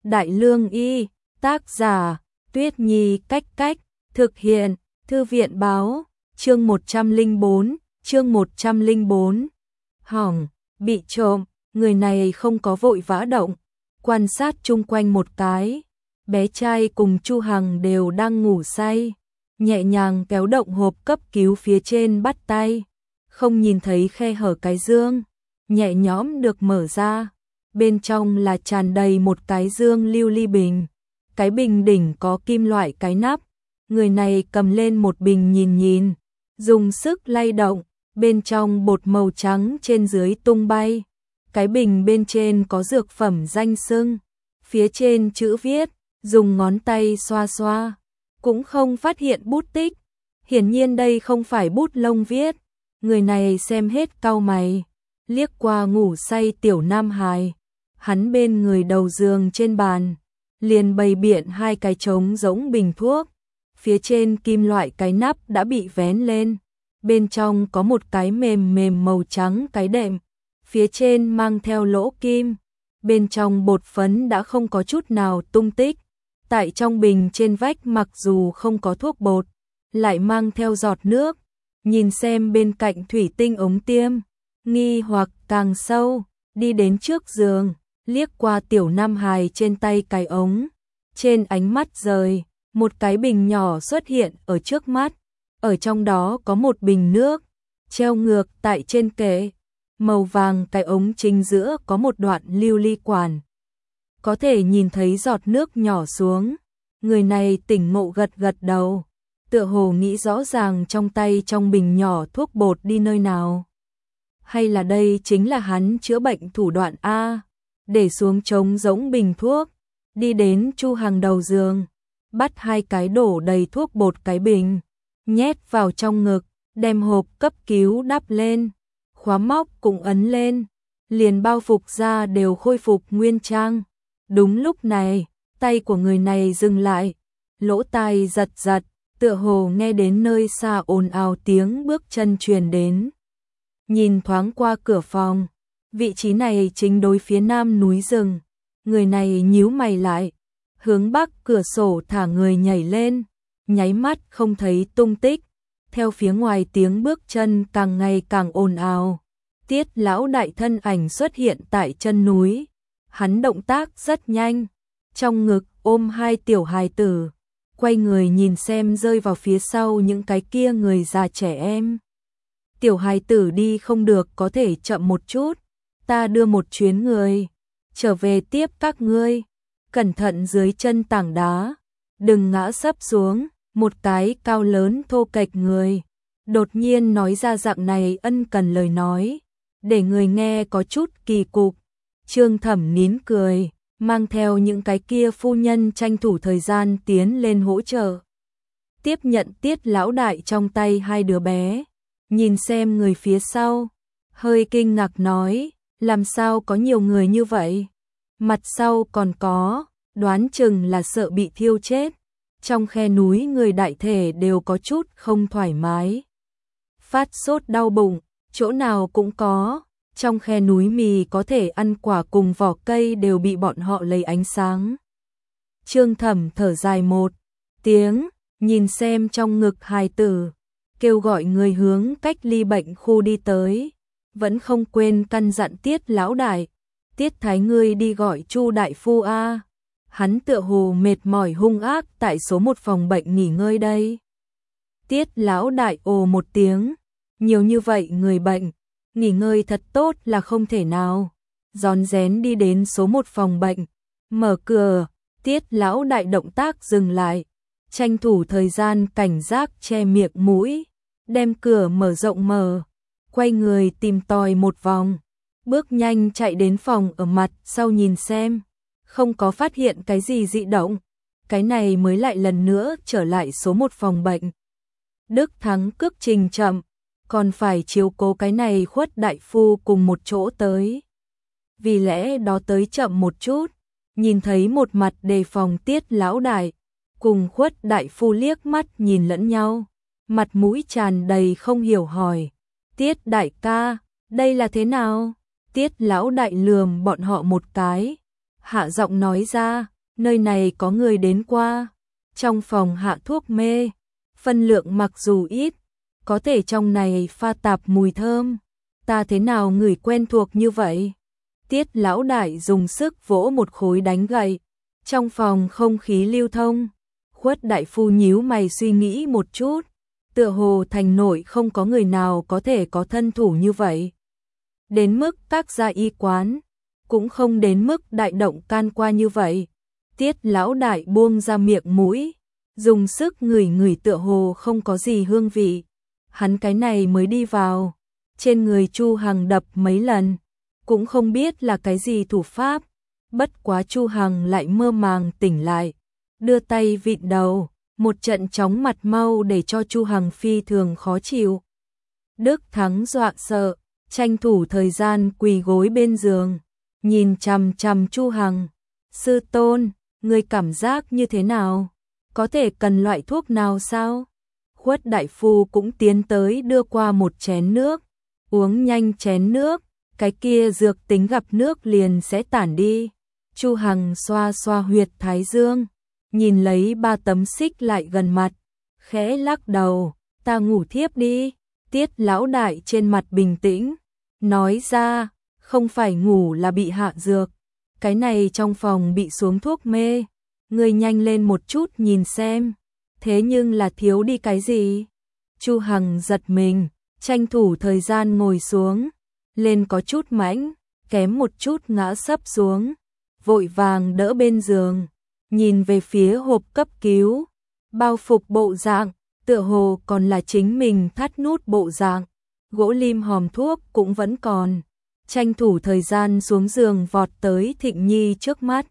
Đại Lương Y, tác giả, Tuyết Nhi cách, thực hiện, Thư viện báo, chương 104, hỏng, bị trộm, người này không có vội vã động, quan sát chung quanh một cái, bé trai cùng Chu Hằng đều đang ngủ say, nhẹ nhàng kéo động hộp cấp cứu phía trên bắt tay, không nhìn thấy khe hở cái dương, nhẹ nhõm được mở ra, bên trong là tràn đầy một cái dương lưu ly bình, cái bình đỉnh có kim loại cái nắp, người này cầm lên một bình nhìn, dùng sức lay động, bên trong bột màu trắng trên dưới tung bay, cái bình bên trên có dược phẩm danh xưng, phía trên chữ viết, dùng ngón tay xoa xoa, cũng không phát hiện bút tích, hiển nhiên đây không phải bút lông viết, người này xem hết cau mày, liếc qua ngủ say tiểu nam hài, hắn bên người đầu giường trên bàn, liền bày biện hai cái trống giống bình thuốc, phía trên kim loại cái nắp đã bị vén lên, bên trong có một cái mềm màu trắng cái đệm, phía trên mang theo lỗ kim, bên trong bột phấn đã không có chút nào tung tích, tại trong bình trên vách mặc dù không có thuốc bột, lại mang theo giọt nước, nhìn xem bên cạnh thủy tinh ống tiêm, nghi hoặc càng sâu, đi đến trước giường, liếc qua tiểu nam hài trên tay cái ống, trên ánh mắt rời, một cái bình nhỏ xuất hiện ở trước mắt, ở trong đó có một bình nước, treo ngược tại trên kệ, màu vàng cái ống chính giữa có một đoạn lưu ly quản, có thể nhìn thấy giọt nước nhỏ xuống, người này tỉnh ngộ gật đầu, tựa hồ nghĩ rõ ràng trong tay trong bình nhỏ thuốc bột đi nơi nào. Hay là đây chính là hắn chữa bệnh thủ đoạn A, để xuống trống giống bình thuốc, đi đến Chu Hằng đầu giường, bắt hai cái đổ đầy thuốc bột cái bình, nhét vào trong ngực, đem hộp cấp cứu đắp lên, khóa móc cũng ấn lên, liền bao phục ra đều khôi phục nguyên trang. Đúng lúc này, tay của người này dừng lại, lỗ tai giật, tựa hồ nghe đến nơi xa ồn ào tiếng bước chân truyền đến. Nhìn thoáng qua cửa phòng, vị trí này chính đối phía nam núi rừng, người này nhíu mày lại, hướng bắc cửa sổ thả người nhảy lên, nháy mắt không thấy tung tích, theo phía ngoài tiếng bước chân càng ngày càng ồn ào. Tiết lão đại thân ảnh xuất hiện tại chân núi, hắn động tác rất nhanh, trong ngực ôm hai tiểu hài tử, quay người nhìn xem rơi vào phía sau những cái kia người già trẻ em. Tiểu hài tử đi không được có thể chậm một chút, ta đưa một chuyến người, trở về tiếp các ngươi, cẩn thận dưới chân tảng đá, đừng ngã sấp xuống, một cái cao lớn thô kệch người, đột nhiên nói ra dạng này ân cần lời nói, để người nghe có chút kỳ cục. Trương Thẩm nín cười, mang theo những cái kia phu nhân tranh thủ thời gian tiến lên hỗ trợ. Tiếp nhận Tiết lão đại trong tay hai đứa bé, nhìn xem người phía sau, hơi kinh ngạc nói, làm sao có nhiều người như vậy? Mặt sau còn có, đoán chừng là sợ bị thiêu chết. Trong khe núi người đại thể đều có chút không thoải mái. Phát sốt đau bụng, chỗ nào cũng có. Trong khe núi mì có thể ăn quả cùng vỏ cây đều bị bọn họ lấy ánh sáng. Trương Thẩm thở dài một tiếng, nhìn xem trong ngực hài tử, kêu gọi người hướng cách ly bệnh khu đi tới, vẫn không quên căn dặn Tiết lão đại, Tiết thái ngươi đi gọi Chu đại phu a. Hắn tựa hồ mệt mỏi hung ác tại số một phòng bệnh nghỉ ngơi đây. Tiết lão đại ồ một tiếng, nhiều như vậy người bệnh, nghỉ ngơi thật tốt là không thể nào. Rón rén đi đến số một phòng bệnh, mở cửa, Tiết lão đại động tác dừng lại, tranh thủ thời gian cảnh giác che miệng mũi, đem cửa mở rộng mở, quay người tìm tòi một vòng, bước nhanh chạy đến phòng ở mặt sau nhìn xem, không có phát hiện cái gì dị động, cái này mới lại lần nữa trở lại số một phòng bệnh. Đức Thắng cước trình chậm, còn phải chiếu cố cái này Khuất đại phu cùng một chỗ tới. Vì lẽ đó tới chậm một chút, nhìn thấy một mặt đề phòng Tiết lão đại, cùng Khuất đại phu liếc mắt nhìn lẫn nhau, mặt mũi tràn đầy không hiểu hỏi, Tiết đại ca, đây là thế nào? Tiết lão đại lườm bọn họ một cái, hạ giọng nói ra, nơi này có người đến qua. Trong phòng hạ thuốc mê, phân lượng mặc dù ít, có thể trong này pha tạp mùi thơm. Ta thế nào ngửi quen thuộc như vậy? Tiết lão đại dùng sức vỗ một khối đánh gậy. Trong phòng không khí lưu thông. Khuất đại phu nhíu mày suy nghĩ một chút. Tựa hồ thành nội không có người nào có thể có thân thủ như vậy. Đến mức tác gia y quán, cũng không đến mức đại động can qua như vậy. Tiết lão đại buông ra miệng mũi, dùng sức ngửi ngửi tựa hồ không có gì hương vị. Hắn cái này mới đi vào, trên người Chu Hằng đập mấy lần, cũng không biết là cái gì thủ pháp. Bất quá Chu Hằng lại mơ màng tỉnh lại, đưa tay vịn đầu, một trận chóng mặt mau để cho Chu Hằng phi thường khó chịu. Đức Thắng dọa sợ, tranh thủ thời gian quỳ gối bên giường, nhìn chằm chằm Chu Hằng. Sư tôn, người cảm giác như thế nào? Có thể cần loại thuốc nào sao? Khuất đại phu cũng tiến tới đưa qua một chén nước, uống nhanh chén nước, cái kia dược tính gặp nước liền sẽ tản đi. Chu Hằng xoa xoa huyệt thái dương, nhìn lấy 3 tấm xích lại gần mặt, khẽ lắc đầu, ta ngủ thiếp đi. Tiết lão đại trên mặt bình tĩnh, nói ra, không phải ngủ là bị hạ dược, cái này trong phòng bị xuống thuốc mê, ngươi nhanh lên một chút nhìn xem, thế nhưng là thiếu đi cái gì? Chu Hằng giật mình, tranh thủ thời gian ngồi xuống, lên có chút mãnh, kém một chút ngã sấp xuống, vội vàng đỡ bên giường, nhìn về phía hộp cấp cứu, bao phục bộ dạng, tựa hồ còn là chính mình thắt nút bộ dạng, gỗ lim hòm thuốc cũng vẫn còn, tranh thủ thời gian xuống giường vọt tới Thịnh Nhi trước mắt.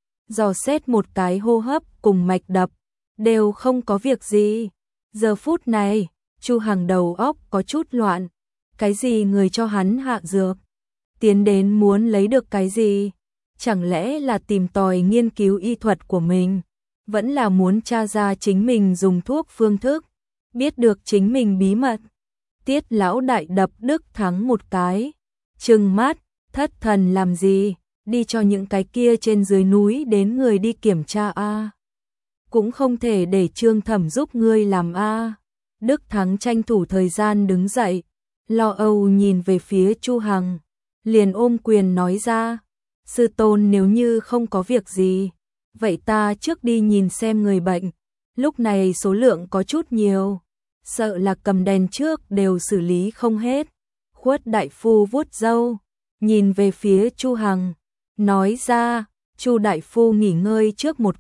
Dò xét một cái hô hấp cùng mạch đập, đều không có việc gì. Giờ phút này, Chu Hằng đầu óc có chút loạn, cái gì người cho hắn hạ dược? Tiến đến muốn lấy được cái gì? Chẳng lẽ là tìm tòi nghiên cứu y thuật của mình? Vẫn là muốn tra ra chính mình dùng thuốc phương thức, biết được chính mình bí mật. Tiết lão đại đập Đức Thắng một cái, trừng mắt, thất thần làm gì, đi cho những cái kia trên dưới núi đến người đi kiểm tra a. Cũng không thể để Trương Thẩm giúp ngươi làm a. Đức Thắng tranh thủ thời gian đứng dậy, lo âu nhìn về phía Chu Hằng, liền ôm quyền nói ra, sư tôn nếu như không có việc gì, vậy ta trước đi nhìn xem người bệnh, lúc này số lượng có chút nhiều, sợ là cầm đèn trước đều xử lý không hết. Khuất đại phu vuốt râu, nhìn về phía Chu Hằng, nói ra, Chu đại phu nghỉ ngơi trước một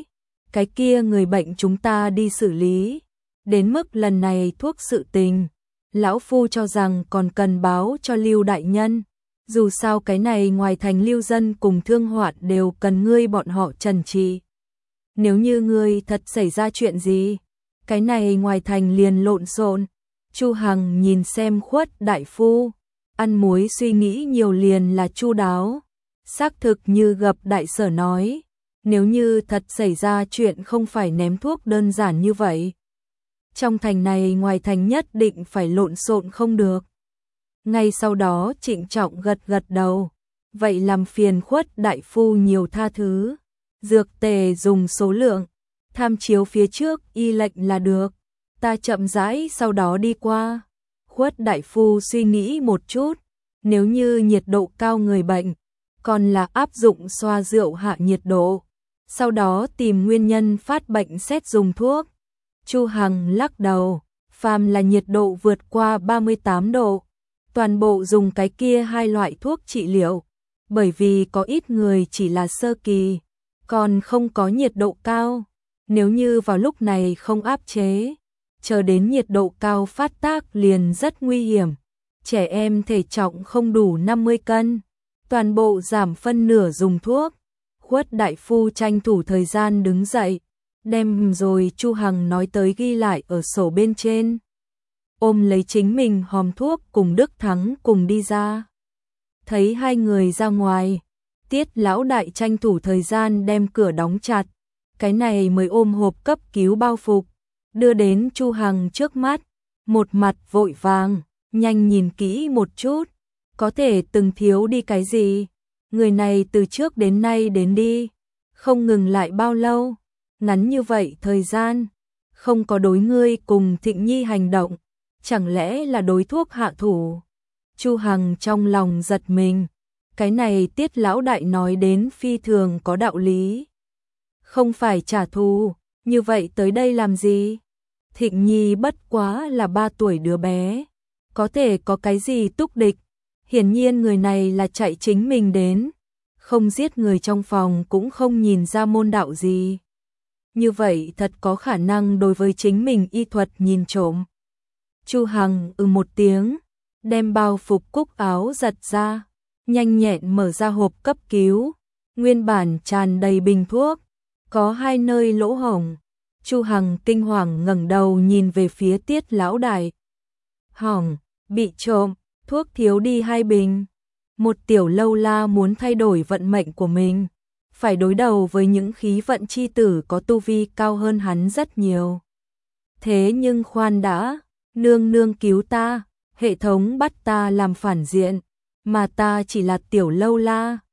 cái kia người bệnh chúng ta đi xử lý. Đến mức lần này thuốc sự tình, lão phu cho rằng còn cần báo cho Lưu đại nhân, dù sao cái này ngoài thành lưu dân cùng thương hoạn đều cần ngươi bọn họ trần trị. Nếu như ngươi thật xảy ra chuyện gì, cái này ngoài thành liền lộn xộn. Chu Hằng nhìn xem Khuất đại phu, ăn muối suy nghĩ nhiều liền là chu đáo, xác thực như gặp đại sở nói, nếu như thật xảy ra chuyện không phải ném thuốc đơn giản như vậy. Trong thành này ngoài thành nhất định phải lộn xộn không được. Ngay sau đó trịnh trọng gật gật đầu, vậy làm phiền Khuất đại phu nhiều tha thứ, dược tề dùng số lượng, tham chiếu phía trước y lệnh là được, ta chậm rãi sau đó đi qua. Khuất đại phu suy nghĩ một chút, nếu như nhiệt độ cao người bệnh, còn là áp dụng xoa rượu hạ nhiệt độ, sau đó tìm nguyên nhân phát bệnh xét dùng thuốc. Chu Hằng lắc đầu, phàm là nhiệt độ vượt qua 38 độ, toàn bộ dùng cái kia 2 loại thuốc trị liệu, bởi vì có ít người chỉ là sơ kỳ, còn không có nhiệt độ cao, nếu như vào lúc này không áp chế, chờ đến nhiệt độ cao phát tác liền rất nguy hiểm. Trẻ em thể trọng không đủ 50 cân, toàn bộ giảm phân nửa dùng thuốc. Khuất đại phu tranh thủ thời gian đứng dậy, đem rồi Chu Hằng nói tới ghi lại ở sổ bên trên. Ôm lấy chính mình hòm thuốc cùng Đức Thắng cùng đi ra. Thấy hai người ra ngoài, Tiết lão đại tranh thủ thời gian đem cửa đóng chặt, cái này mới ôm hộp cấp cứu bao phục, đưa đến Chu Hằng trước mắt, một mặt vội vàng, nhanh nhìn kỹ một chút, có thể từng thiếu đi cái gì, người này từ trước đến nay đến đi, không ngừng lại bao lâu, ngắn như vậy thời gian, không có đối ngươi cùng Thịnh Nhi hành động, chẳng lẽ là đối thuốc hạ thủ? Chu Hằng trong lòng giật mình, cái này Tiết lão đại nói đến phi thường có đạo lý. Không phải trả thù, như vậy tới đây làm gì? Thịnh Nhi bất quá là 3 tuổi đứa bé, có thể có cái gì túc địch? Hiển nhiên người này là chạy chính mình đến, không giết người trong phòng cũng không nhìn ra môn đạo gì. Như vậy thật có khả năng đối với chính mình y thuật nhìn trộm. Chu Hằng một tiếng, đem bao phục cúc áo giật ra, nhanh nhẹn mở ra hộp cấp cứu, nguyên bản tràn đầy bình thuốc, có 2 nơi lỗ hổng. Chu Hằng kinh hoàng ngẩng đầu nhìn về phía Tiết lão đại. Hỏng, bị trộm, thuốc thiếu đi 2 bình. Một tiểu lâu la muốn thay đổi vận mệnh của mình, phải đối đầu với những khí vận chi tử có tu vi cao hơn hắn rất nhiều. Thế nhưng khoan đã, nương nương cứu ta, hệ thống bắt ta làm phản diện, mà ta chỉ là tiểu lâu la,